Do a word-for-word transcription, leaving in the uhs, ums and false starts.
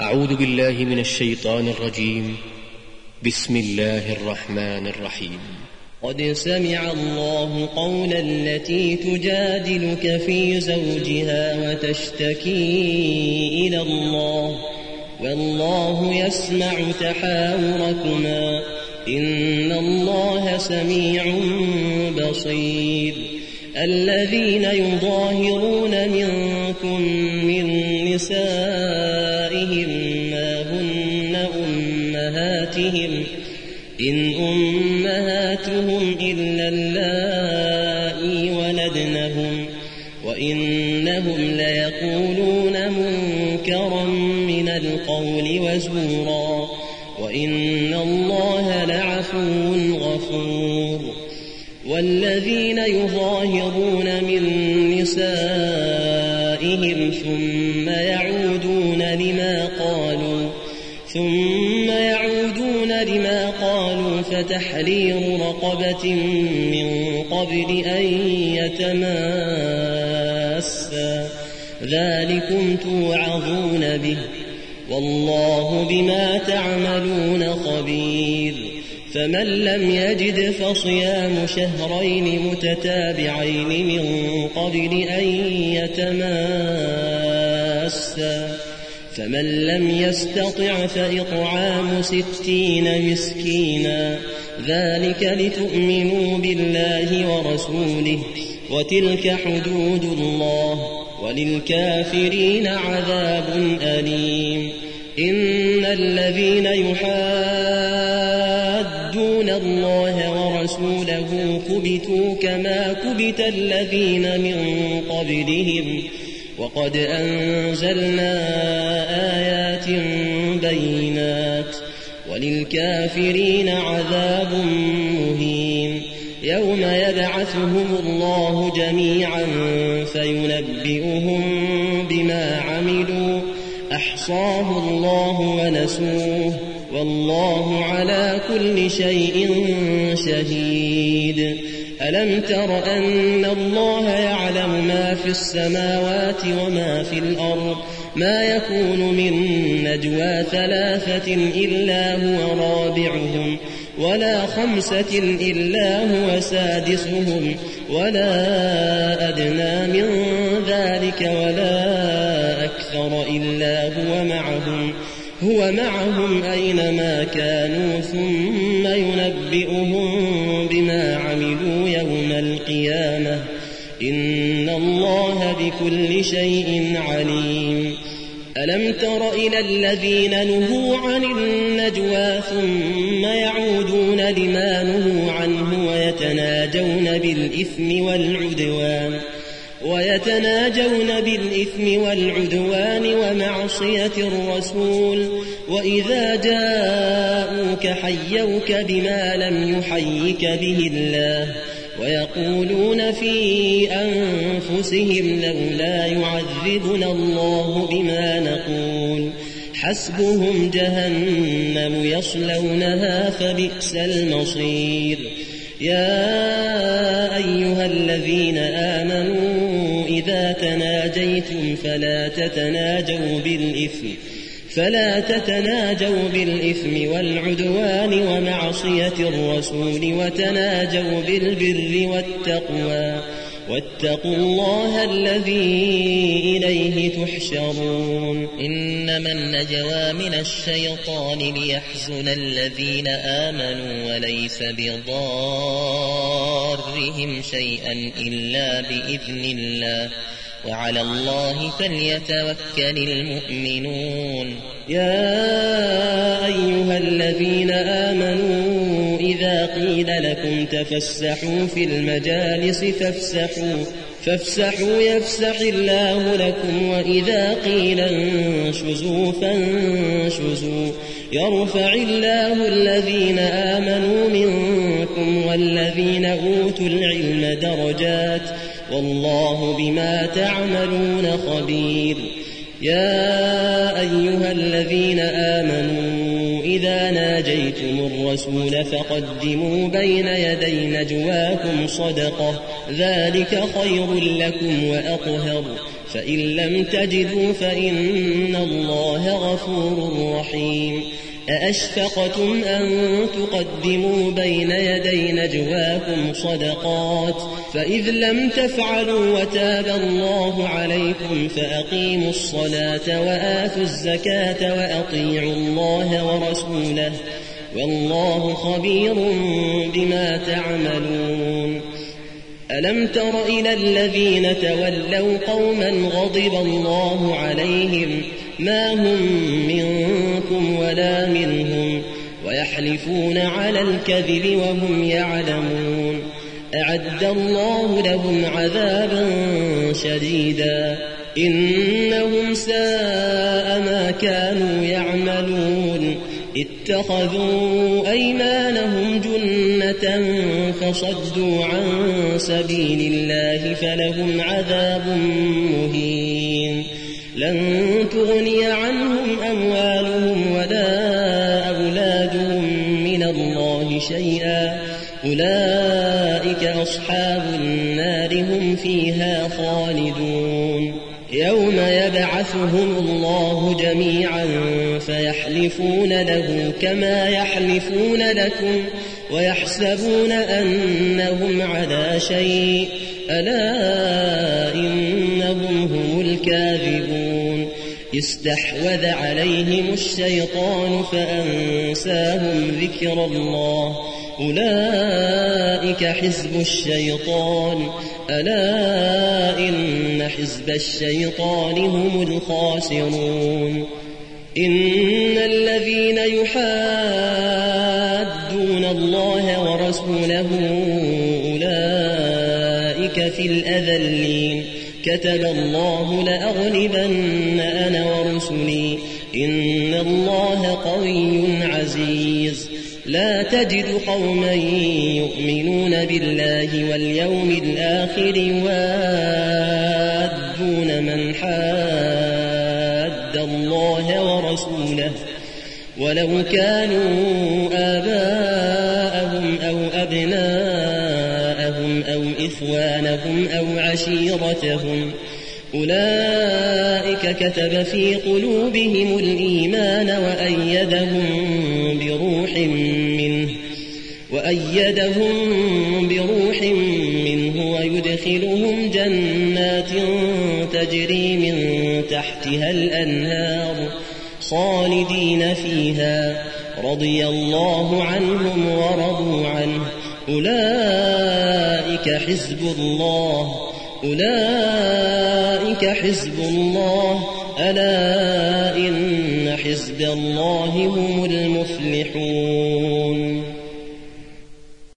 أعوذ بالله من الشيطان الرجيم. بسم الله الرحمن الرحيم. قد سمع الله قول التي تجادلك في زوجها وتشتكي إلى الله والله يسمع تحاوركما إن الله سميع بصير. الذين يظاهرون منكم من نسائهم ما هن أمهاتهم إن أمهاتهم إلا اللائي ولدنهم وإنهم ليقولون منكرا من القول وزورا وإن الله لعفو غفور. والذين يظاهرون من نسائهم ثم يعودون لما قالوا ثم يعودون لما قالوا فتحرير رقبة من قبل أن يتماسا ذلكم توعظون به والله بما تعملون خبير. فمن لم يجد فصيام شهرين متتابعين من قبل أن يتماسا فمن لم يستطع فإطعام ستين مسكينا ذلك لتؤمنوا بالله ورسوله وتلك حدود الله وللكافرين عذاب أليم. إن الذين يحادون الله ورسوله كبتوا كما كبت الذين من قبلهم وقد أنزلنا آيات بينات وللكافرين عذاب مهين. يوم يبعثهم الله جميعا فينبئهم بما عملوا أحصاه الله ونسوه والله على كل شيء شهيد. ألم تر أن الله يعلم ما في السماوات وما في الأرض ما يكون من نجوى ثلاثة إلا هو رابعهم ولا خمسة إلا هو سادسهم ولا أدنى من ذلك ولا أكثر إلا هو معهم هو معهم أينما كانوا ثم ينبئهم بما عملوا يوم القيامة إن الله بكل شيء عليم. ألم تر إلى الذين نهوا عن النجوى ثم يعودون لما نهوا عنه ويتناجون بالإثم والعدوان ويتناجون بالإثم والعدوان ومعصية الرسول وإذا جاءوك حيوك بما لم يحيك به الله ويقولون في أنفسهم لولا يعذبنا الله بما نقول حسبهم جهنم يصلونها فبئس المصير. يا أيها الذين آمنوا إذا تناجيتم فلا تتناجوا بالإثم فلا تتناجوا بالإثم والعدوان ومعصية الرسول وتناجوا بالبر والتقوى واتقوا الله الذي إليه تحشرون. إنما النجوى من الشيطان ليحزن الذين آمنوا وليس بضارهم شيئا إلا بإذن الله وعلى الله فليتوكل المؤمنون. يا أيها الذين آمنوا إذا قيل لكم تفسحوا في المجالس فافسحوا فافسحوا يفسح الله لكم وإذا قيل انشزوا فانشزوا يرفع الله الذين آمنوا منكم والذين أوتوا العلم درجات والله بما تعملون خبير. يا أيها الذين آمنوا إذا ناجيتم الرسول فقدموا بين يدي نجواكم صدقة ذلك خير لكم وأطهر فإن لم تجدوا فإن الله غفور رحيم أأشفقتم أن تقدموا بين يدي نجواكم صدقات فإذ لم تفعلوا وتاب الله عليكم فأقيموا الصلاة وآتوا الزكاة وأطيعوا الله ورسوله والله خبير بما تعملون ألم تر إلى الذين تولوا قوما غضب الله عليهم ما هم منكم ولا منهم ويحلفون على الكذب وهم يعلمون أعد الله لهم عذابا شديدا إنهم ساء ما كانوا يعملون اتخذوا أيمانهم جنة فصدوا عن سبيل الله فلهم عذاب مهين لن تغني عنهم أموالهم ولا أولادهم من الله شيئا أولئك أصحاب النار هم فيها خالدون يوم يبعثهم الله جميعا فيحلفون له كما يحلفون لكم ويحسبون أنهم على شيء ألا إنهم هم الكاذبون استحوذ عليهم الشيطان فأنساهم ذكر الله أولئك حزب الشيطان ألا إن حزب الشيطان هم الخاسرون إن الذين يحادون الله ورسوله أولئك في الأذلين كتب الله لأغلبن أنا ورسلي إن الله قوي عزيز لا تجد قوما يؤمنون بالله واليوم الآخر يوادون من حاد الله ورسوله ولو كانوا آباءهم أو أبناءهم أو إخوانهم أو عشيرتهم أولئك كتب في قلوبهم الإيمان وأيدهم بروح منه وأيدهم بروح منه ويدخلهم جنات تجري من تحتها الأنهار خالدين فيها رضي الله عنهم ورضوا عنه أولئك حزب الله أولئك حزب الله ألا إن حزب الله هم المفلحون